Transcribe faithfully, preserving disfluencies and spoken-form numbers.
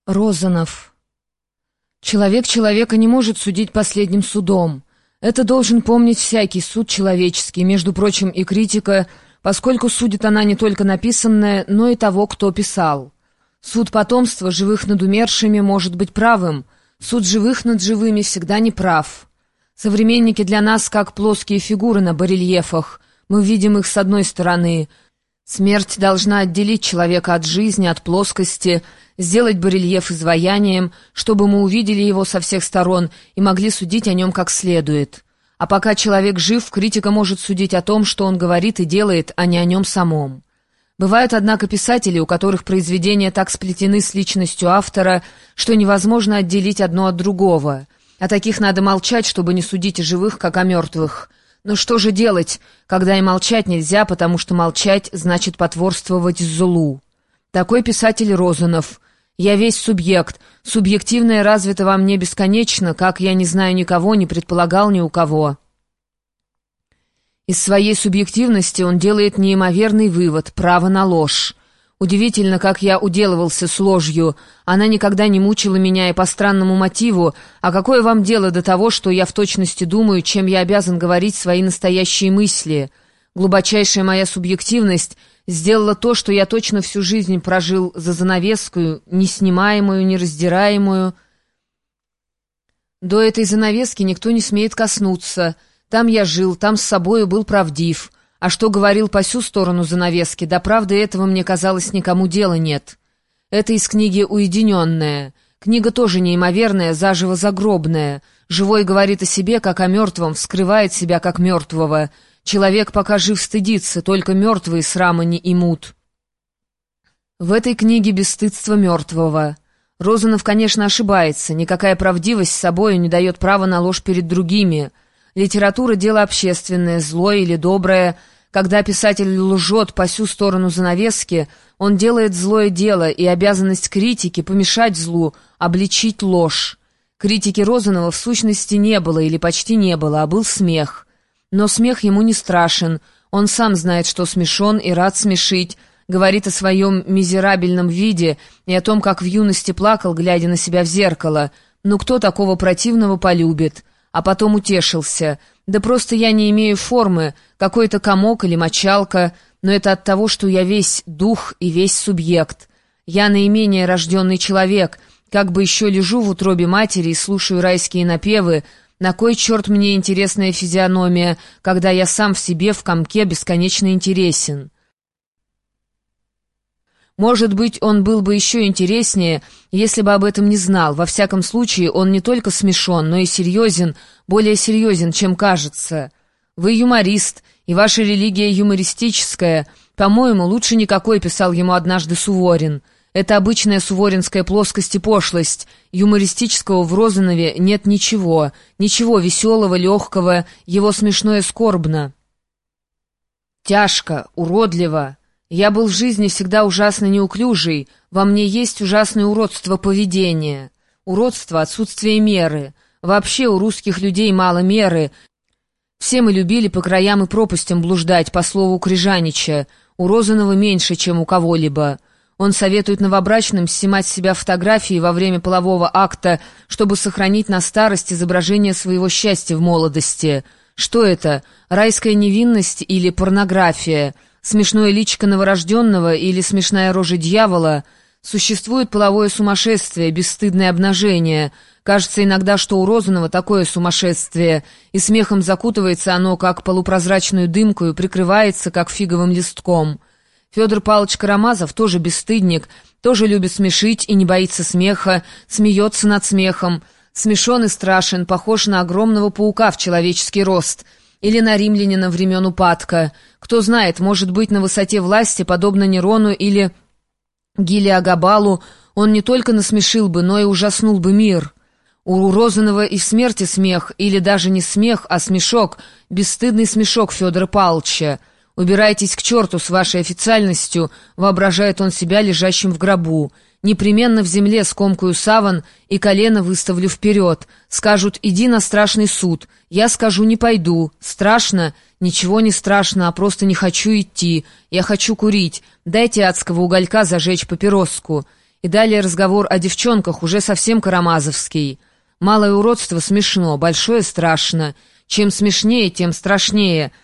Розанов. Человек человека не может судить последним судом. Это должен помнить всякий суд человеческий, между прочим, и критика, поскольку судит она не только написанное, но и того, кто писал. Суд потомства живых над умершими может быть правым, суд живых над живыми всегда неправ. Современники для нас как плоские фигуры на барельефах. Мы видим их с одной стороны. Смерть должна отделить человека от жизни, от плоскости, сделать барельеф изваянием, чтобы мы увидели его со всех сторон и могли судить о нем как следует. А пока человек жив, критика может судить о том, что он говорит и делает, а не о нем самом. Бывают, однако, писатели, у которых произведения так сплетены с личностью автора, что невозможно отделить одно от другого. О таких надо молчать, чтобы не судить о живых, как о мертвых. Но что же делать, когда и молчать нельзя, потому что молчать значит потворствовать злу? Такой писатель Розанов. Я весь субъект. Субъективное развито во мне бесконечно, как я не знаю никого, не предполагал ни у кого. Из своей субъективности он делает неимоверный вывод — право на ложь. Удивительно, как я уделывался с ложью. Она никогда не мучила меня и по странному мотиву. А какое вам дело до того, что я в точности думаю, чем я обязан говорить свои настоящие мысли? Глубочайшая моя субъективность сделала то, что я точно всю жизнь прожил за занавескую, неснимаемую, нераздираемую. До этой занавески никто не смеет коснуться. Там я жил, там с собою был правдив. А что говорил по сю сторону занавески, до правды этого, мне казалось, никому дела нет. Это из книги «Уединенная». Книга тоже неимоверная, заживо загробная. Живой говорит о себе, как о мертвом, вскрывает себя, как мертвого. Человек, пока жив, стыдится, только мертвые срама не имут. В этой книге бесстыдство мертвого. Розанов, конечно, ошибается. Никакая правдивость с собою не дает права на ложь перед другими. Литература — дело общественное, злое или доброе. Когда писатель лжет по сю сторону занавески, он делает злое дело, и обязанность критики — помешать злу, обличить ложь. Критики Розанова в сущности не было или почти не было, а был смех. Но смех ему не страшен, он сам знает, что смешон и рад смешить, говорит о своем мизерабельном виде и о том, как в юности плакал, глядя на себя в зеркало. Ну кто такого противного полюбит? А потом утешился. Да просто я не имею формы, какой-то комок или мочалка, но это от того, что я весь дух и весь субъект. Я наименее рожденный человек, как бы еще лежу в утробе матери и слушаю райские напевы. На кой черт мне интересная физиономия, когда я сам в себе в комке бесконечно интересен? Может быть, он был бы еще интереснее, если бы об этом не знал. Во всяком случае, он не только смешон, но и серьезен, более серьезен, чем кажется. Вы юморист, и ваша религия юмористическая. По-моему, лучше никакой, писал ему однажды Суворин. Это обычная суворинская плоскость и пошлость. Юмористического в Розанове нет ничего, ничего веселого, легкого, его смешное скорбно. Тяжко, уродливо. Я был в жизни всегда ужасно неуклюжий, во мне есть ужасное уродство поведения. Уродство — отсутствие меры. Вообще у русских людей мало меры. Все мы любили по краям и пропастям блуждать, по слову Крижанича. У Розанова меньше, чем у кого-либо. Он советует новобрачным снимать с себя фотографии во время полового акта, чтобы сохранить на старость изображение своего счастья в молодости. Что это? Райская невинность или порнография? Смешное личико новорожденного или смешная рожа дьявола? Существует половое сумасшествие, бесстыдное обнажение. Кажется иногда, что у Розанова такое сумасшествие, и смехом закутывается оно, как полупрозрачную дымку, и прикрывается, как фиговым листком. Федор Павлович Карамазов тоже бесстыдник, тоже любит смешить и не боится смеха, смеется над смехом. Смешон и страшен, похож на огромного паука в человеческий рост — или на римлянина времен упадка. Кто знает, может быть, на высоте власти, подобно Нерону или Гелиогабалу, он не только насмешил бы, но и ужаснул бы мир. У Розанова и в смерти смех, или даже не смех, а смешок, бесстыдный смешок Федора Павловича. «Убирайтесь к черту с вашей официальностью», воображает он себя лежащим в гробу. «Непременно в земле скомкаю саван и колено выставлю вперед. Скажут, иди на страшный суд. Я скажу, не пойду. Страшно? Ничего не страшно, а просто не хочу идти. Я хочу курить. Дайте адского уголька зажечь папироску». И далее разговор о девчонках, уже совсем карамазовский. Малое уродство смешно, большое страшно. Чем смешнее, тем страшнее.